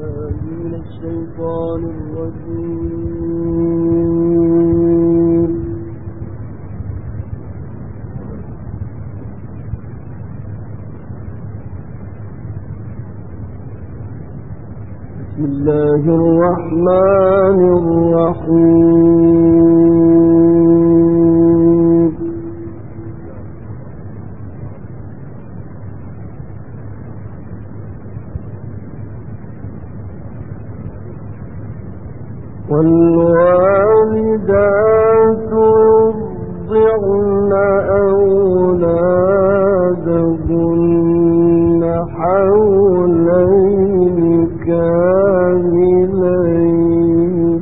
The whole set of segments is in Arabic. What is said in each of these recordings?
بالله من الشيطان الرجيم. بسم الله الرحمن الرحيم. والوالدات يرضعن أولادهن حولين كاملين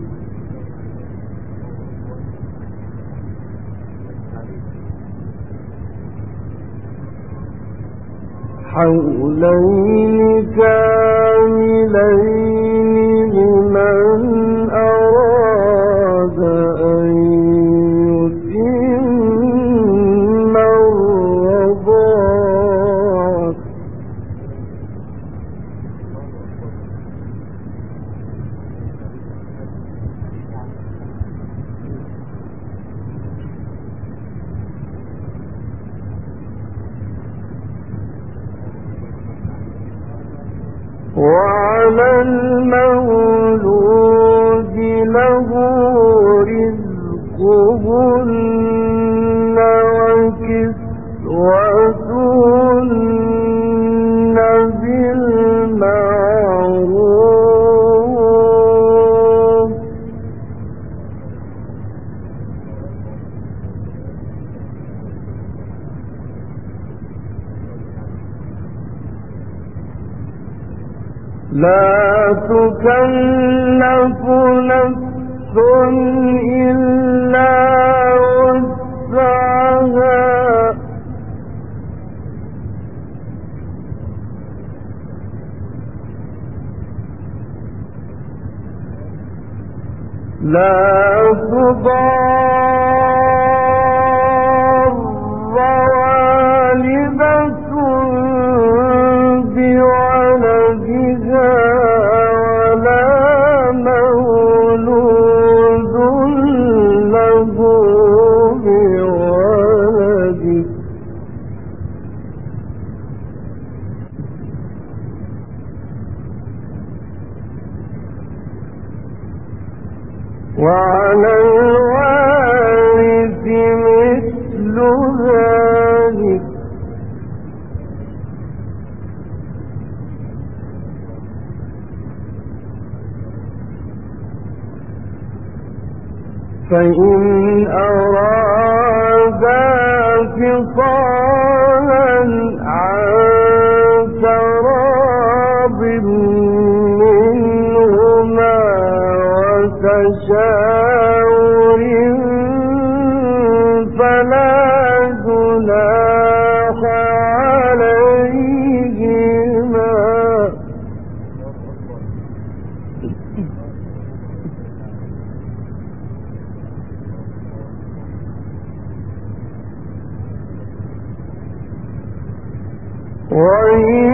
لمن أراد أن يتم الرضاعة. وعلى المولود له رزقهن وكسوتهن بالمعروف. لا تكلف نفس إلا وسعها. لا تضار والدة بولدها ولا مولود له بولده. وعلى الوارث مثل ذلك. فإن أرادا فصالا عن تراض منهما وتشاور فلا جناح عليهما. وإن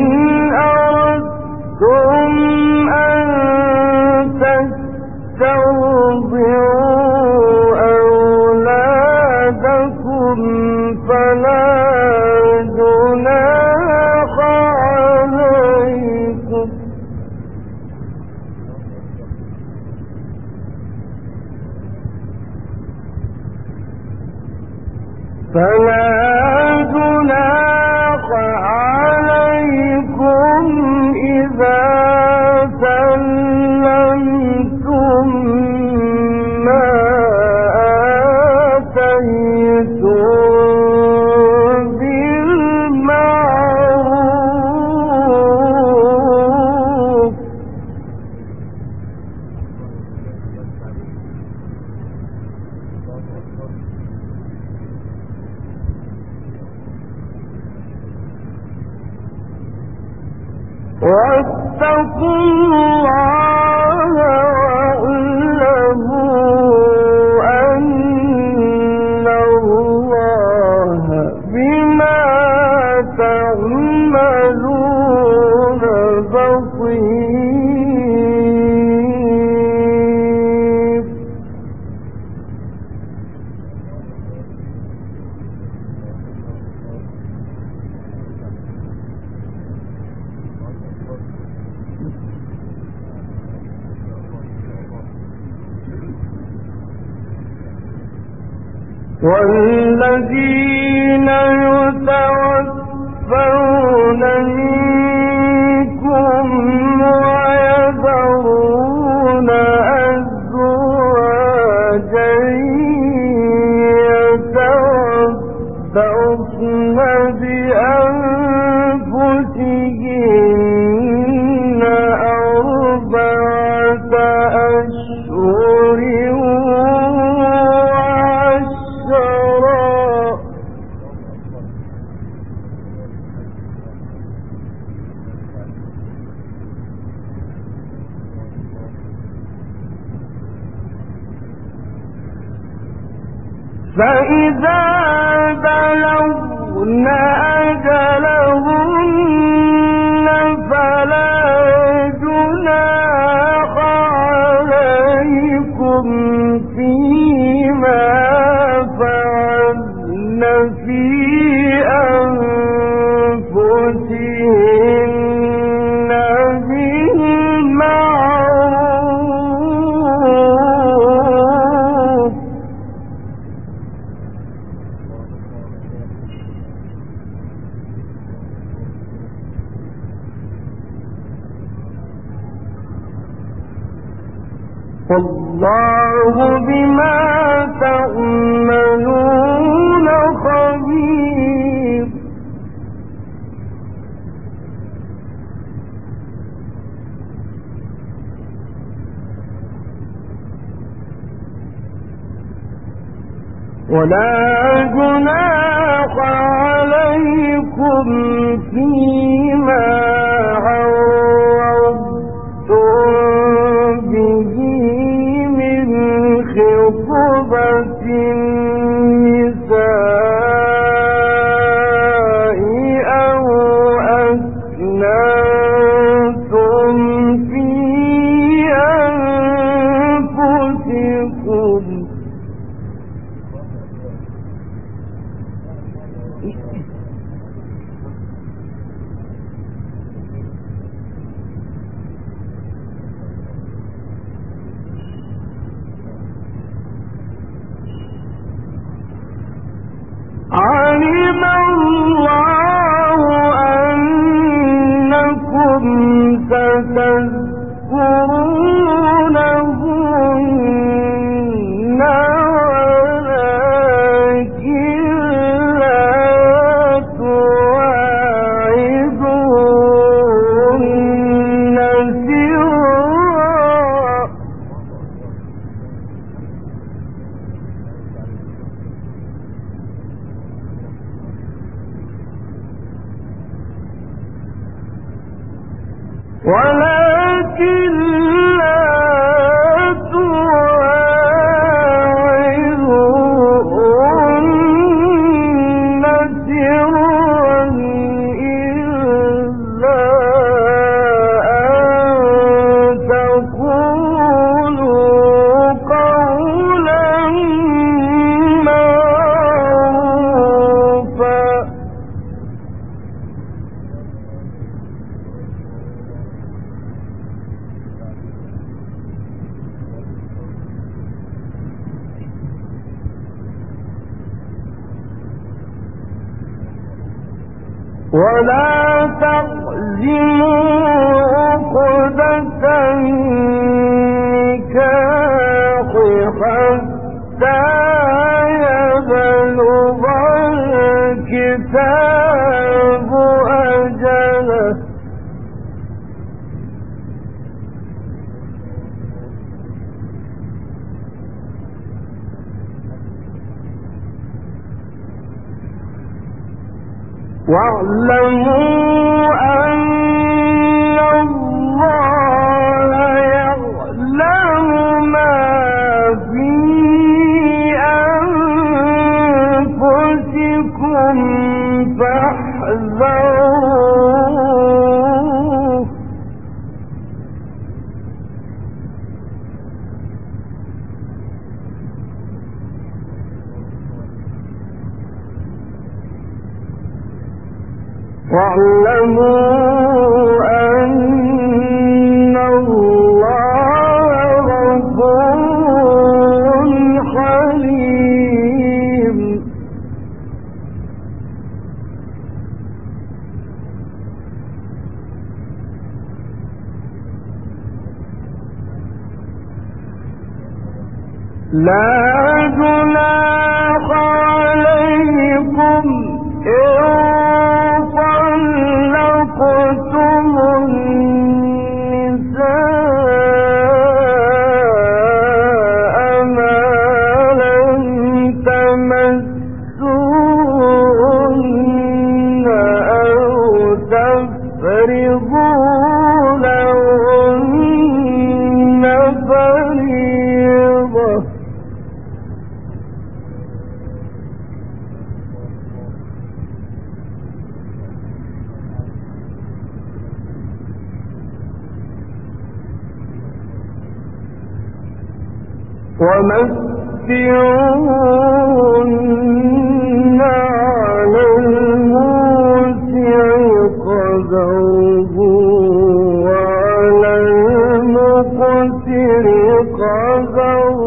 أردتم أن تسترضعوا أولادكم فلا جناح عليكم. إذا سلمتم ما آتيتم بالمعروف. واتقوا الله واعلموا أن الله بما تعملون بصير. والذين يتوفون منكم ويذرون أزواجا يتربصن بأنفسهن أربعة أشهر وعشرا فإذا بلغن أجلهن فلا جناح عليكم فيما فعلن في أنفسهن بالمعروف والله بما تعملون خبير ولا جناح عليكم فيما عرضتم به من خطبة النساء أو أكننتم في أنفسكم علم الله أنكم ستذكرونهن ولكن لا تواعدوهن سرا ولكن لا تواعدوهن سرا إلا أن تقولوا قولا معروفا ولا تعزموا عقدة النكاح حتى يبلغ الكتاب أجله واعلموا أن الله يعلم ما في أنفسكم فاحذروه واعلموا أن الله غفور حليم لا جناح عليكم إن طلقتم النساء ما لم تمسوهن أو تفرضوا لهن فريضة ومتعوهن على الموسع قدره وعلى المقتر قدره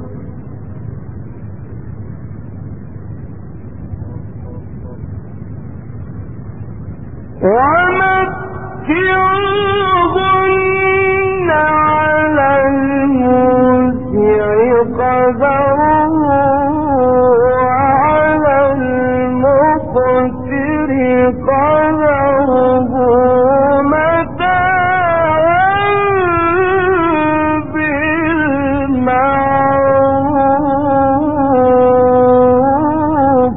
ومتعوهن على الموسع قدره وعلى المقتر قدره متاعا بالمعروف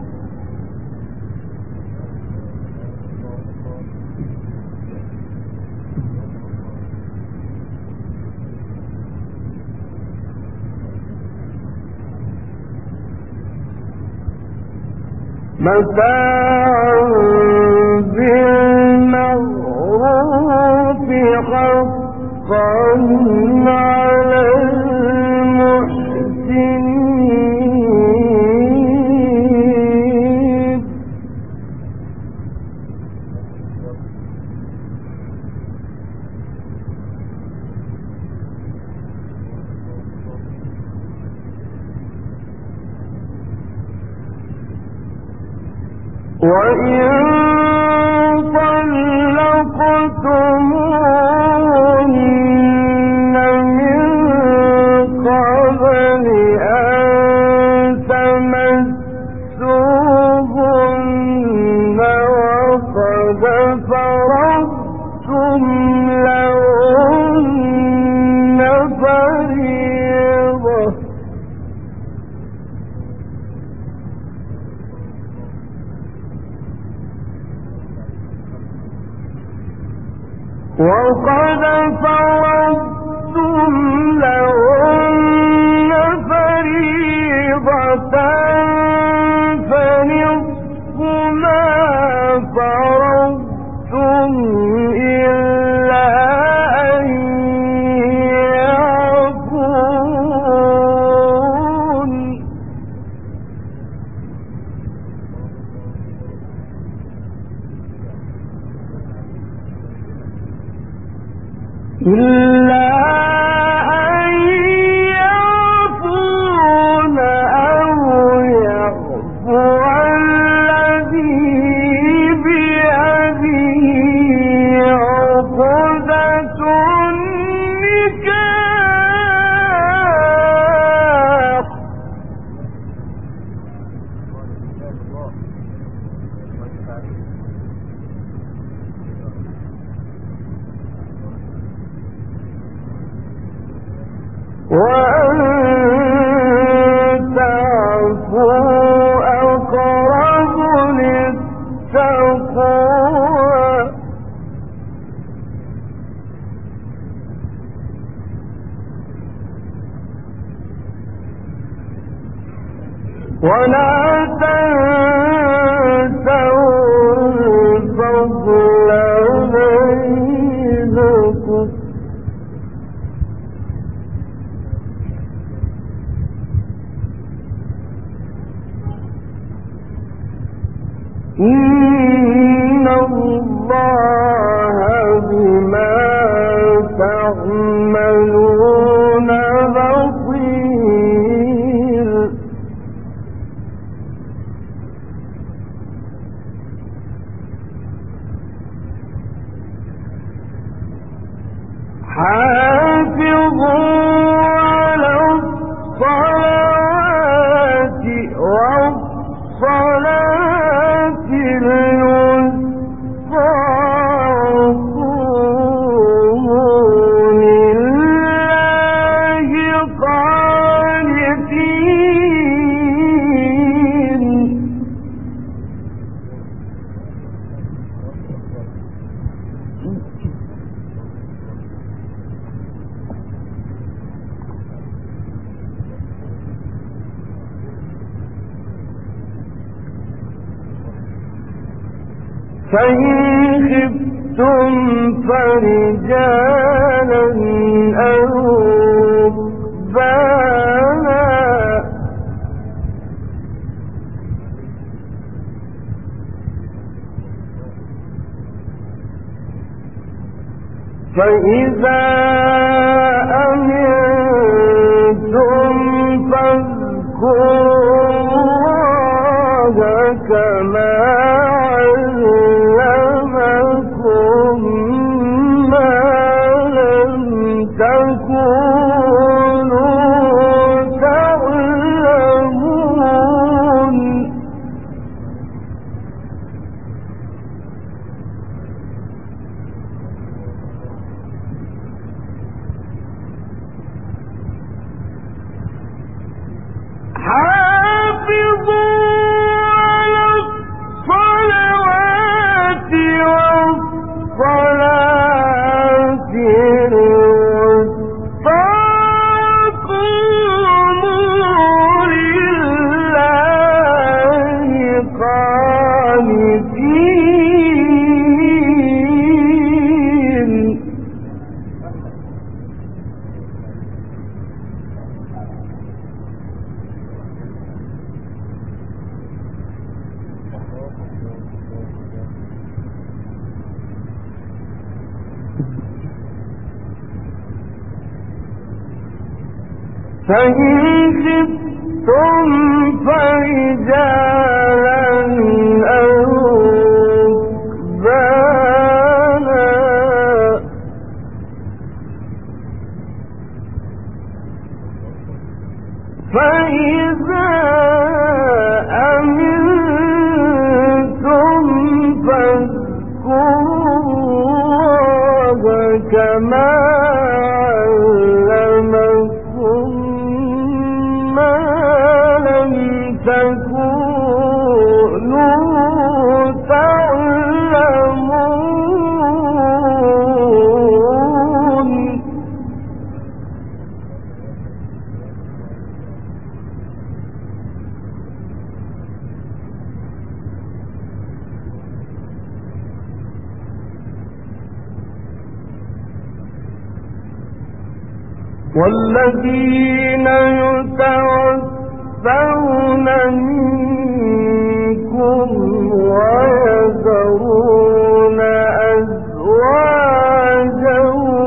حقا على المحسنين وإن طلقتموهن من قبل أن تمسوهن وقد فرضتم لهن فريضة وقد فرضتم لهن فريضة فنصف ما فرضتم إلا أن يعفون إلا أن يعفون أو يعفو الذي بيده عقدة النكاح وأن تعفوا أقرب للتقوى ولا تنسوا الفضل بينكم إن الله بما تعملون بصير حافظوا على الصلاة فإن خفتم فرجالا أو ركبانا فإذا أمنتم فاذكروا الله كما علمكم ما لم تكونوا تعلمون. حافظوا على الصلوات والصلاة الوسطى وقوموا لله قانتين. فإن خفتم فرجالا أو ركبانا فإذا أمنتم فاذكروا الله كما علمكم ما لم تكونوا تعلمون. والذين يتوفون منكم ويذرون أزواجا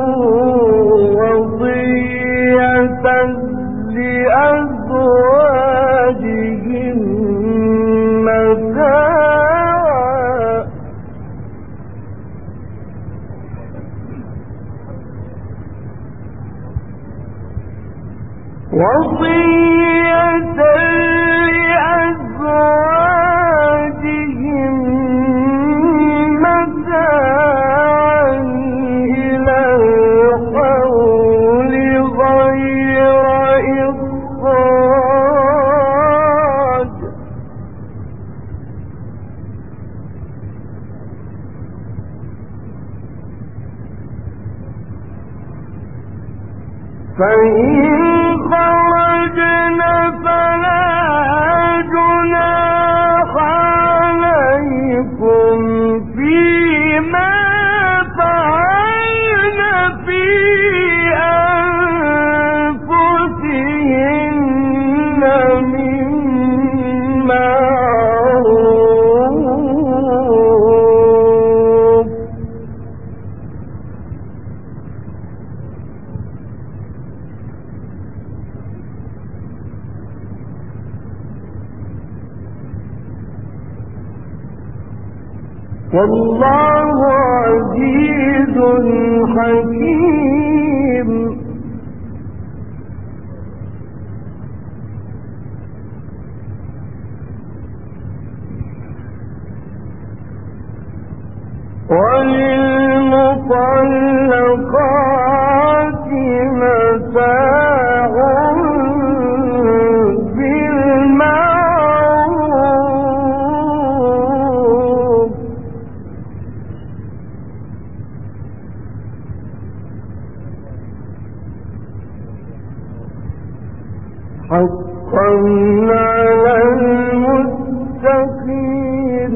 وصية لأزواجهم متاعا لأزواجهم متاعا إلى الحول غير إخراج. فإن خرجن فلا جناح عليكم فيما فعلن في أنفسهن من معروف. والله عزيز حكيم. وللمطلقات متاع بالمعروف حقا على المتقين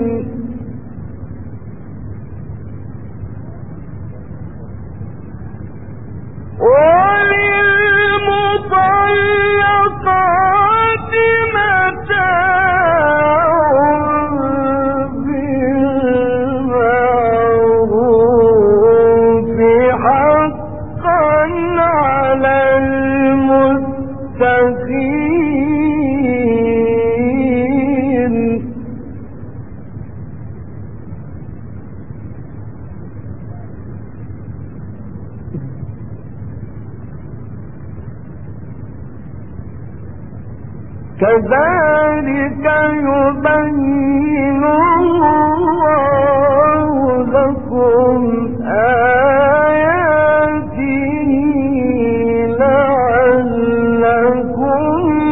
وللمطلقات متاع بالمعروف حقا على المتقين كذلك يبين الله لكم آياته لعلكم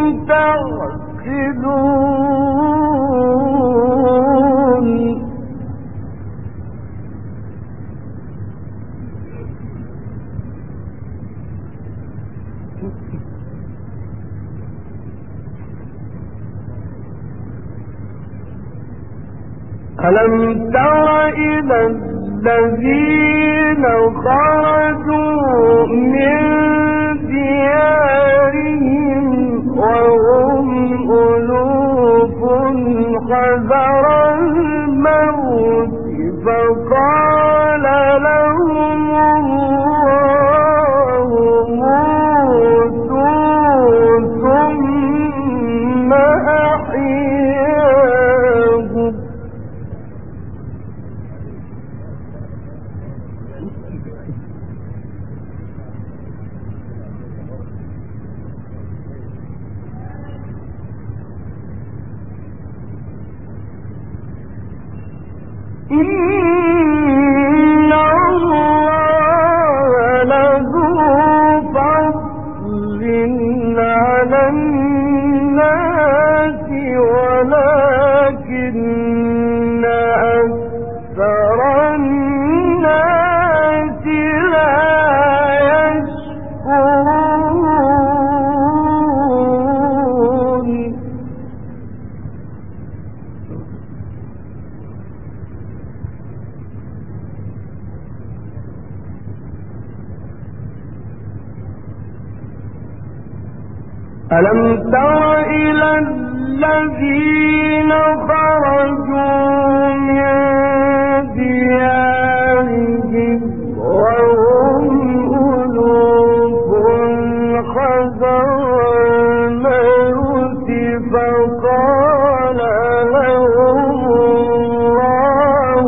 تعقلون ألم تر إلى الذين خرجوا من ديارهم وهم ألوف حذر الموت فقال لهم الله موتوا ثم أحياهم إن الله لذو فضل على الناس ولكن أكثر الناس لا يشكرون ألم تر إلى الذين خرجوا من ديارهم وهم ألوف حذر الموت فقال لهم الله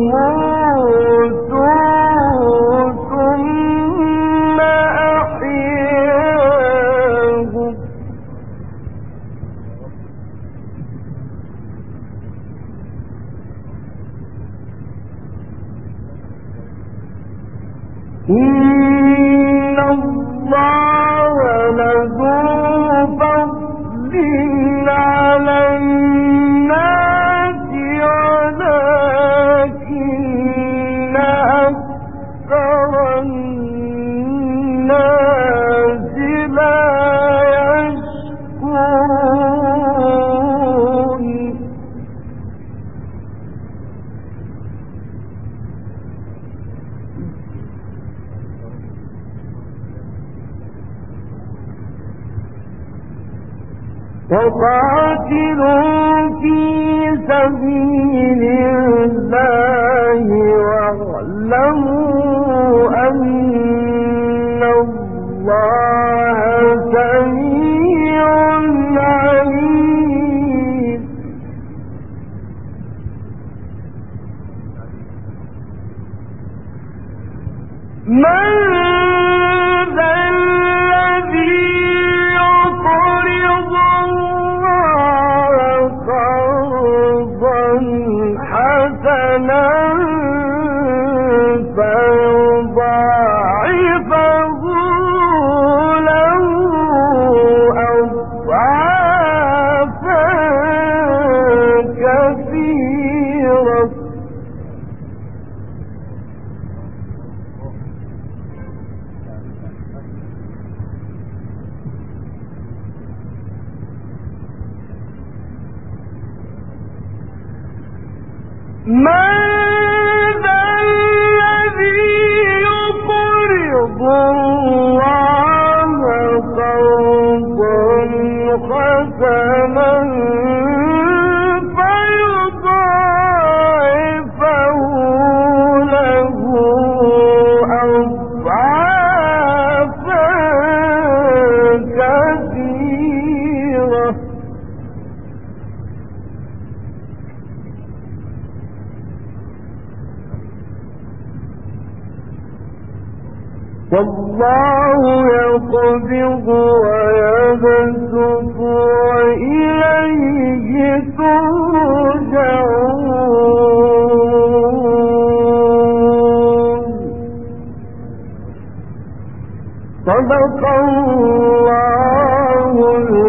موتوا ثم أحياهم إن الله لذو فضل على الناس ولكن أكثر الناس لا يشكرون وقاتلوا في سبيل الله واعلموا أن الله سميع عليم من ذا الذي يقرض الله قرضا حسنا فيضاعفه له أضعافا كثيرة والله يقبض ويبسط وإليه ترجعون. صدق الله